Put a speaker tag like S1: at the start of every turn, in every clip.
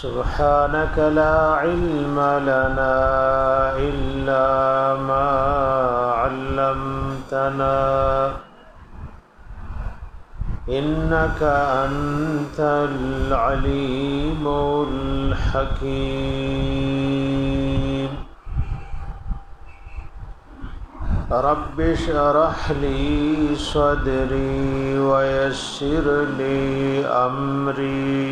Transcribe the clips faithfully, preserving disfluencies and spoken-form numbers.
S1: سبحانك لا علم لنا إلا ما علمتنا إنك أنت العليم الحكيم رب اشرح لي صدري ويسر لي أمري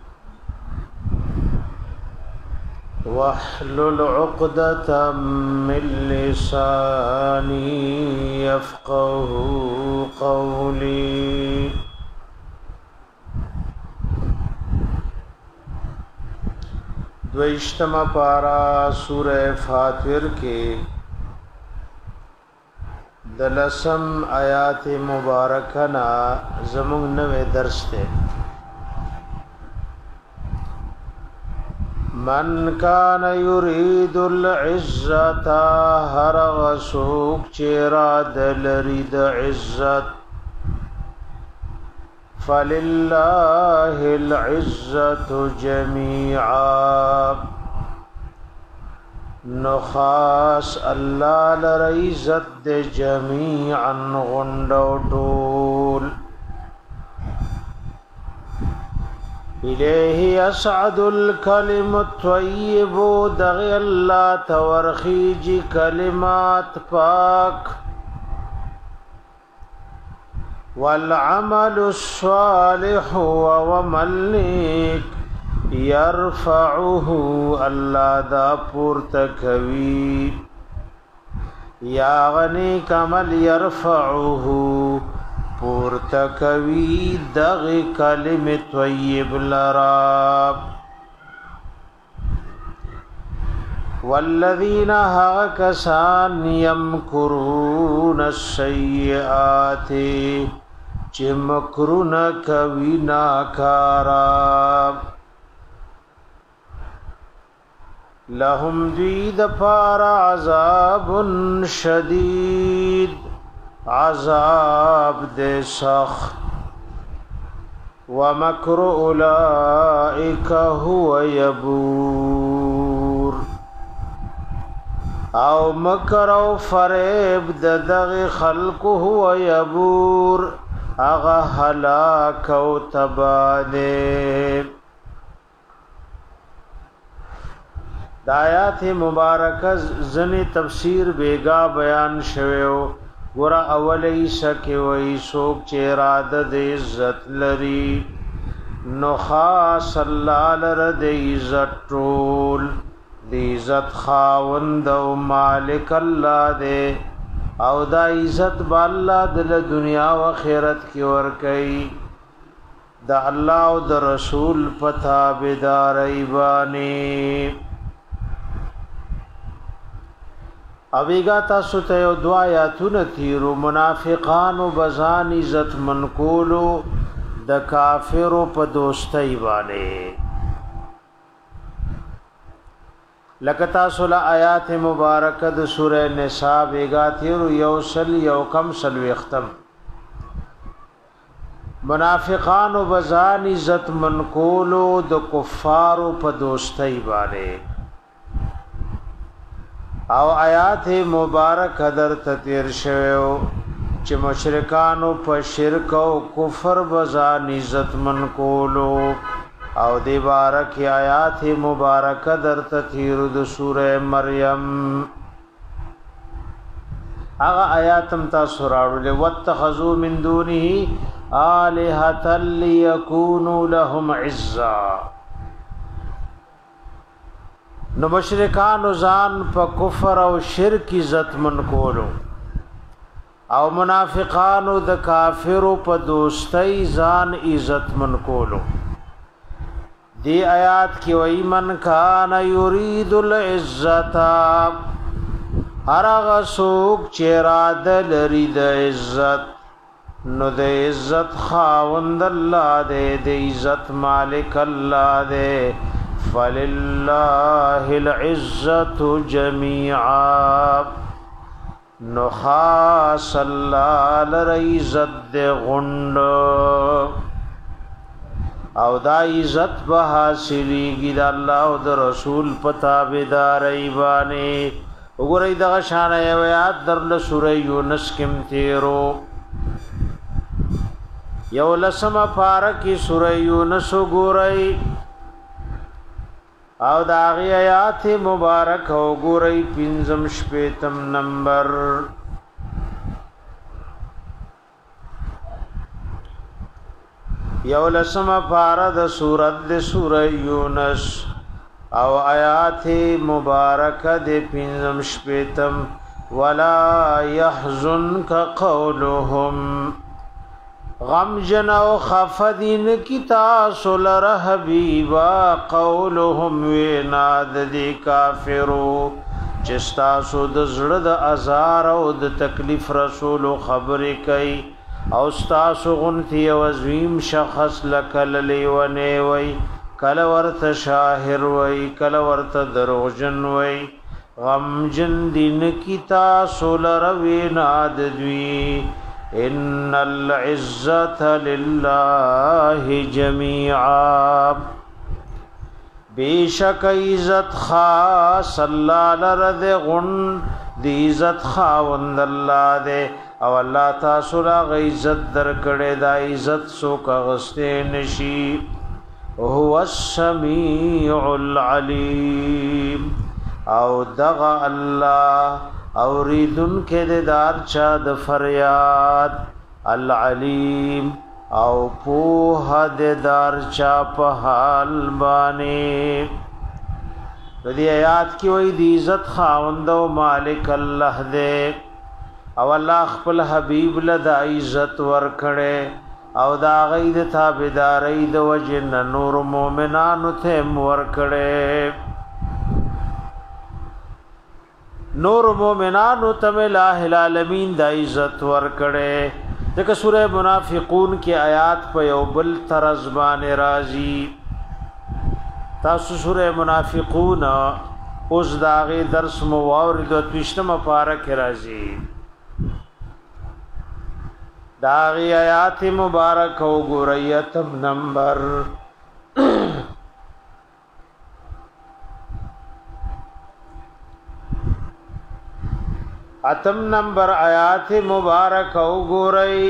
S1: واحلل عقدة من لساني يفقه قولي دویشتم پارا سورہ فاطر کے دلسم آیات مبارکنا زمون نوے درس تے من کان یرید العزت هر غسوک چیرا دلرید عزت فللہ العزت جمیعا نخاس اللہ لرعزت دے جمیعا غندو طول الیہ یسعد الکلم الطیب دغی اللہ تورخیجی کلمات پاک والعمل الصالح وملک يرفعه الله دا پورتکوی یا غنی کمل يرفعه پورتکوی دغی کلم طیب لراب والذین هاکسان یمکرون السیئات چه مکرون کوی ناکارا لهم دوید پار عذاب شدید عذاب دے سخت ومکر اولئک هو یبور او مکر او فریب ددغ خلق هو یبور اغا حلاک او تبادے دایات مبارکہ زنی تفسیر بیگا بیان شویو گورا اولی سکی وی سوک چیراد دے عزت لری نخاص اللہ لرد عزت طول دی عزت خاوند و مالک اللہ دے او دا عزت با اللہ دل دنیا و خیرت کی ورکی دا اللہ و دا رسول پتا بدار ایبانی اویگا تاسو ته یو دعا آیاتونه تیرو منافقانو بزان عزت منکولو د کافرو په دوستۍ باندې لکه تاسو له آیات مبارکه د سوره نساء بیگا تیرو یو سل یو کم سل وختم منافقانو بزان عزت منکولو د کفارو په دوستۍ باندې او آیات مبارک در تطیر شویو چه مشرکانو پا شرک و کفر بزان عزت من کولو او دی بارک آیات مبارک در تطیر دو سورہ مریم اغا آیاتم تا سرارو لے واتخذو من دونه آلہتا لیکونو لهم عزا نو مشرکانو ځان په کفر او شرک عزت من کولو او منافقانو د کافرو په دوستۍ ځان عزت من کولو دی آیات کې وای من کان یرید العزت هر هغه څوک چې اراده لري د عزت نو د عزت خاوند الله دې د عزت مالک الله دې فللہ العزت جمیعا نخاس اللہ لرعزت دے غنڈ او دا عزت به حاصلېږي د الله او د رسول په تابعدارۍ باندې. وګورئ دغه شان یو آیات درله سوره یونس کې تیرو یو لسمه پاره کې سوره یونس وګورئ او دا غي آیات مبارک وګورئ پنځم شپږم نمبر یو لسمه پاره د سورۃ د سوره یونس او آیات مبارکه د پنځم شپږم ولا يحزنك قولهم غم جنو خفدین کی تاسو لره حبیبا قولهم ویناد دی کافرو چستاسو د زړه د ازار او د تکلیف رسول خبرې کوي او ستاسو غنتی او عظیم شخص لکل لیونه وی کل ورت شاهر وی کل ورت دروغجن وی غم جن دین کی تاسو لره ویناد دی ان العزت لله جميعا بیشک عزت خاص الله لرد غن دی عزت خاوند الله دے او الله تاسو را عزت درکړه دا عزت سو کغسته نشي هو السميع العليم او دغه الله اوریدن کې د دار چا د فریاد العلیم او په د دار چا په حال باندې. د دې آیات کې وایي د عزت خاوند او مالک الله دې او الله خپل حبیب له د عزت ورکړي او دا غي د تابعداري د وجه نور مؤمنانو ته ورکړي. نور مومنانو تم الہ العالمین دا عزت ورکڑے. دکہ سورہ منافقون کی آیات پہ یو بل طرز بانے رازی تاسو سورہ منافقون اس داغی درس موارد و توشتم پارک رازی داغی آیات مبارک و گریتم نمبر اتم نمبر آیات مبارک او گورئی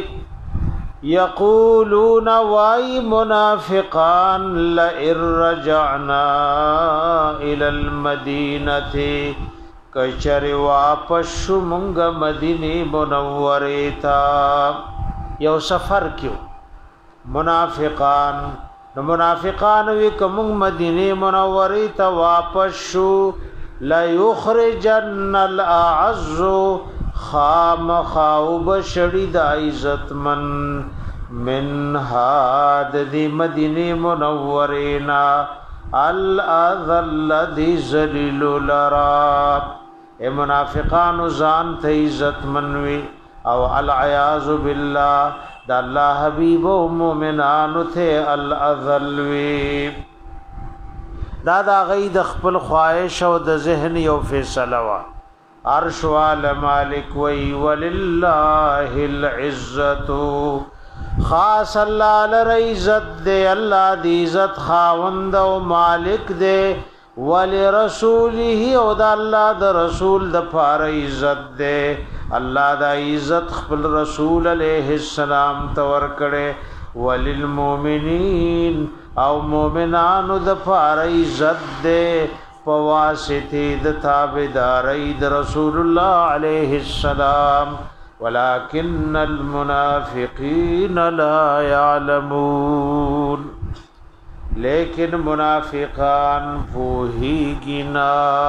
S1: یقولون وائی منافقان لئن رجعنا الى المدینة کچر واپس منگ مدینی منوریتا. یو سفر کیو منافقان نو منافقان وی کمنگ مدینی منوریتا واپس شو لا یخرجن الاعز خام خاوب شدید عزت من من هاد دی مدینه منورینا الاذل دی ذلیل لرا. اے منافقان زان ته عزت منوی او العیاذ بالله دا الله حبیب و مومنان ته الاذل وی. دا دا غي د خپل خواهش او د ذهن یو فیصله وا. عرش وال مالک وی ولله العزت خاص الله لرزت دے الله دی عزت خاوند او مالک دے ولرسوله او د الله د رسول د پار عزت دے. الله دا عزت خپل رسول علیہ السلام تور کړي وللمؤمنین او مومنانو د پار عزت دے پواسطه د تابعداري د رسول الله علیہ السلام ولكن المنافقین لا يعلمون. لیکن منافقان پوہیگی نا.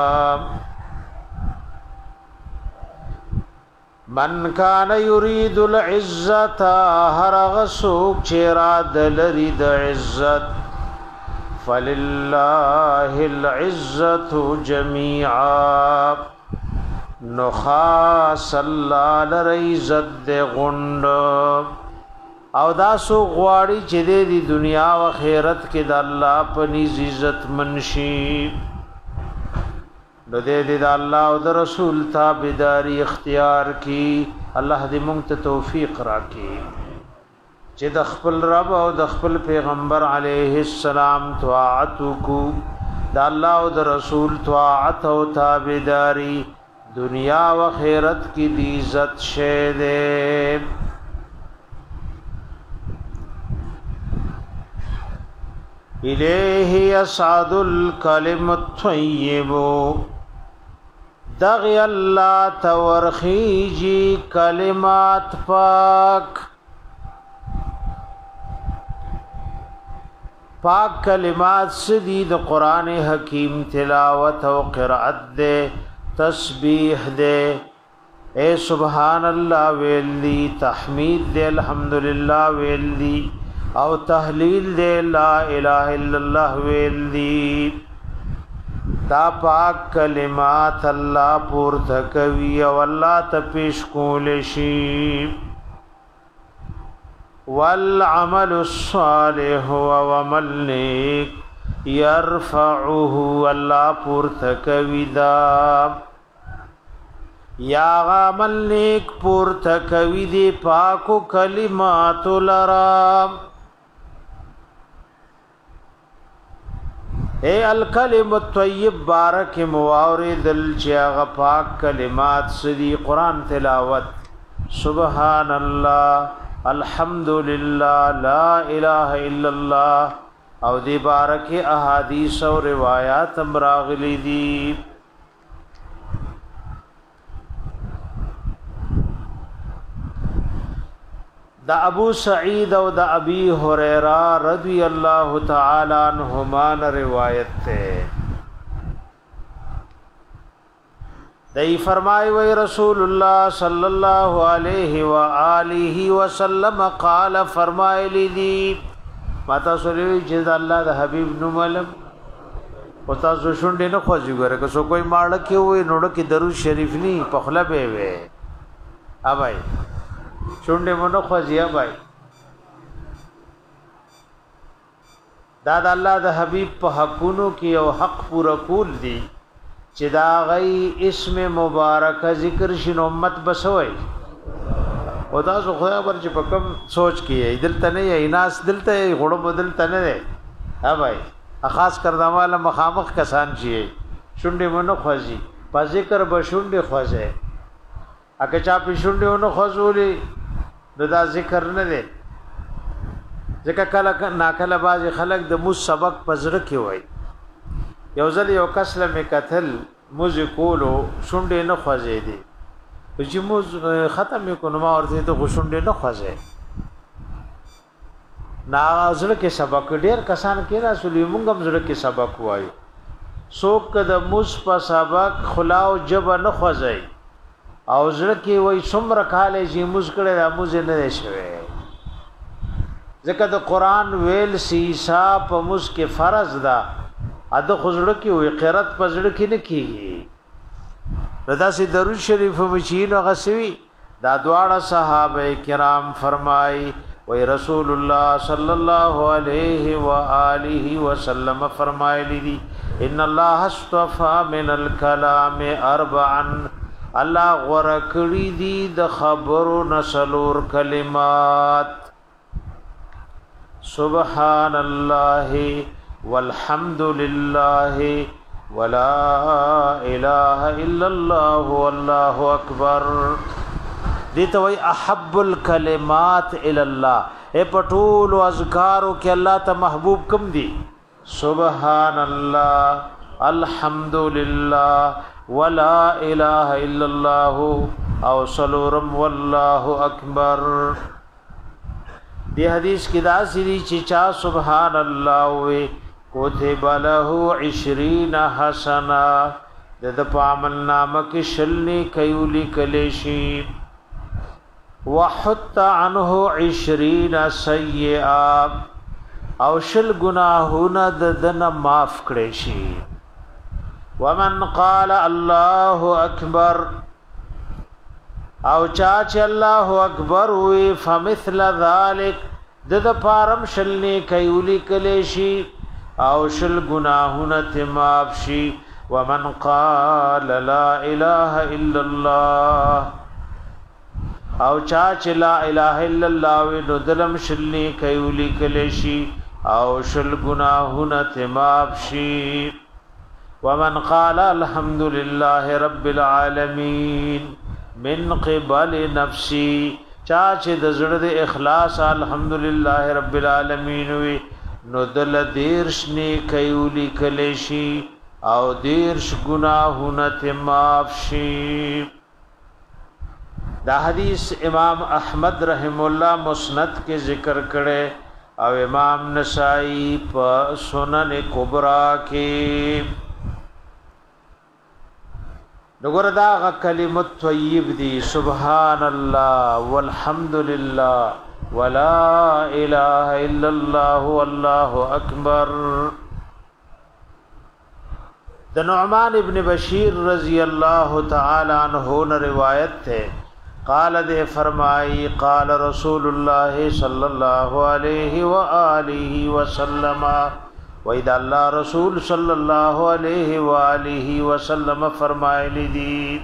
S1: من کان یرید العزت هر غسوک چراد لرید عزت فللہ العزت جمیعا نخاس اللہ لرعزت دے غنڈ او دا سو غواړي چې د دنیا او آخرت کې د الله په نيز عزت منشي نو دې د الله او د رسول تابعداري اختیار کی. الله دې موږ ته توفیق راکړي. چې د خپل رب او د خپل پیغمبر علیه السلام طاعت کو د الله او د رسول طاعت او تابعداري دنیا او آخرت کی دی عزت شه ده الیه یصعد الکلم الطیب دغی الله تورخیجی کلمات پاک پاک کلمات سدی د قران حکیم تلاوت او قرأت دے تسبیح دے اے سبحان اللہ ویلی تحمید دے الحمدللہ ویلی او تحلیل دے لا الہ الا اللہ ویلی دا پاک کلمات اللہ پورته کوي او الله ته پیش کول شي والعمل الصالح وعمل نیک يرفعه الله پورته کوي دا یا عمل نیک پورته کوي دی پاکو کلمات لرا اے الکلم الطیب بارک موارد الجاغ پاک کلمات سدی قرآن تلاوت سبحان اللہ الحمدللہ لا الہ الا اللہ او دی بارک احادیث و روایات امراغلی دی دا ابو سعید او دا ابی ہریرہ رضی اللہ تعالی عنہما روایت تے دی فرمائی وی رسول اللہ صلی اللہ علیہ وآلہ وسلم قال فرمائی لی دی ماتا سولیوی جز اللہ دا حبیب نمالم و تاسو شنڈی نخوزی گو رکا سو کوئی مارکی ہوئی نوڑکی درود شریف نی پخلا بے وے آبائی شنڈی منو خوزی آبائی دادا اللہ دا حبیب پا حقونو کی او حق پورا کول دی چې دا غي اسم مبارک ذکر شین امت بسوي او تاسو خدای پر چې پکم سوچ کیه دلته نه یې ناس دلته غړو بدلته نه دی ها بھائی خاص کردماله مخامخ کسان شي شونډې مونږ خوځي په ذکر به شونډې خوځي اګه چا په شونډې ونه خوځولې نو دا ذکر نه دی ځکه کله ناکله باز خلک د مو سبق پزړه کې وای یو ځل یو کس لمه قتل موز کولو شونډې نه خوځې دي چې موز ختم کو نو ما ورته ته شونډې نه خوځې نازل کې سبق ډیر کسان کې رسول مونږ هم زړه کې سبق وایو څوک د موز په سبق خلاو جب نه خوځي او زړه کې وای څومره کاله چې موز کړه د موز نه شوي ځکه د قران ویل سیسا په موز کې فرض ده اده خزړه کې وي قرات پزړه کې نه کیږي رضا سي درود شریف مچین غسوي دا دواړه صحابه کرام فرمای وی رسول الله صلی الله علیه و آله وسلم فرمایلی دي ان الله اصطفى من الكلام اربعا الله ورکړي دي د خبرو نسلور کلمات سبحان الله والحمد لله ولا اله الا الله والله اکبر دیتا وی احب الکلمات الى الله اے پټول اذکارو کې الله ته محبوب کم دی سبحان الله الحمد لله ولا اله الا الله او سلورم والله اکبر دی حدیث کی دا سری چې چا سبحان الله وی کوتب له عشرین حسنا د د پامل نامه کې شلنی کیولی کلیشی وحط عنه عشرین سیئا او شل گناهونه د دنه معاف کړي شي ومن قال الله اکبر او چا چې الله اکبر وی فمثل ذلك د د پارم شلنی کیولی کلیشی او شل گناهونه تماب شي ومن قال لا اله الا الله او چا چې لا اله الا الله نو دلم شلنی کيولي کلشي او شل گناهونه تماب شي ومن قال الحمد لله رب العالمين من قبل نفسي چا چې د زړه د اخلاص الحمدلله رب العالمین وی نو دل دیرش نی کیولی کلیشی او دیرش گناهونه تماف شي دا حدیث امام احمد رحم الله مسند کې ذکر کړي او امام نسائی په سنن کبرا کې نګور دا غ کلمت طیب دی سبحان الله والحمد لله ولا اله الا الله والله اکبر د نعمان ابن بشیر رضی اللہ تعالی عنہ روایت ہے قال دے فرمائی قال رسول اللہ صلی اللہ علیہ وآلہ وسلم وَإِذَا اللَّهُ رسول صلی اللہ علیہ وآلہ وسلم فرمائے دی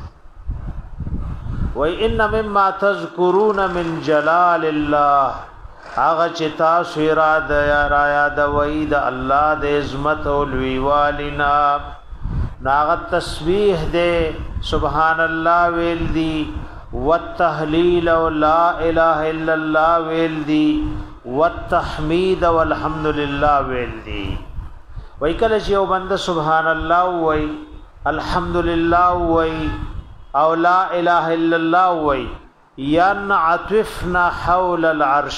S1: وَإِنَّ مِمَّا تَذْكُرُونَ مِنْ جَلَالِ اللَّهِ آغا چتا سویرا دیا رایا دوئی دا اللہ دے عظمت و لویوالنا ناغت تسبیح دے سبحان اللہ ویل دی والتحلیل و لا الہ الا اللہ ویل دی والتحمید والحمد لله ویل دی وای کله چې یو بنده سبحان الله وای الحمد لله وای او لا اله الا الله وای ينعطفنا حول العرش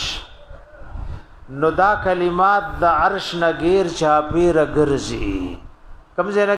S1: نو دا کلمات د عرش نګیر چا پیر ګرځي کوم ځای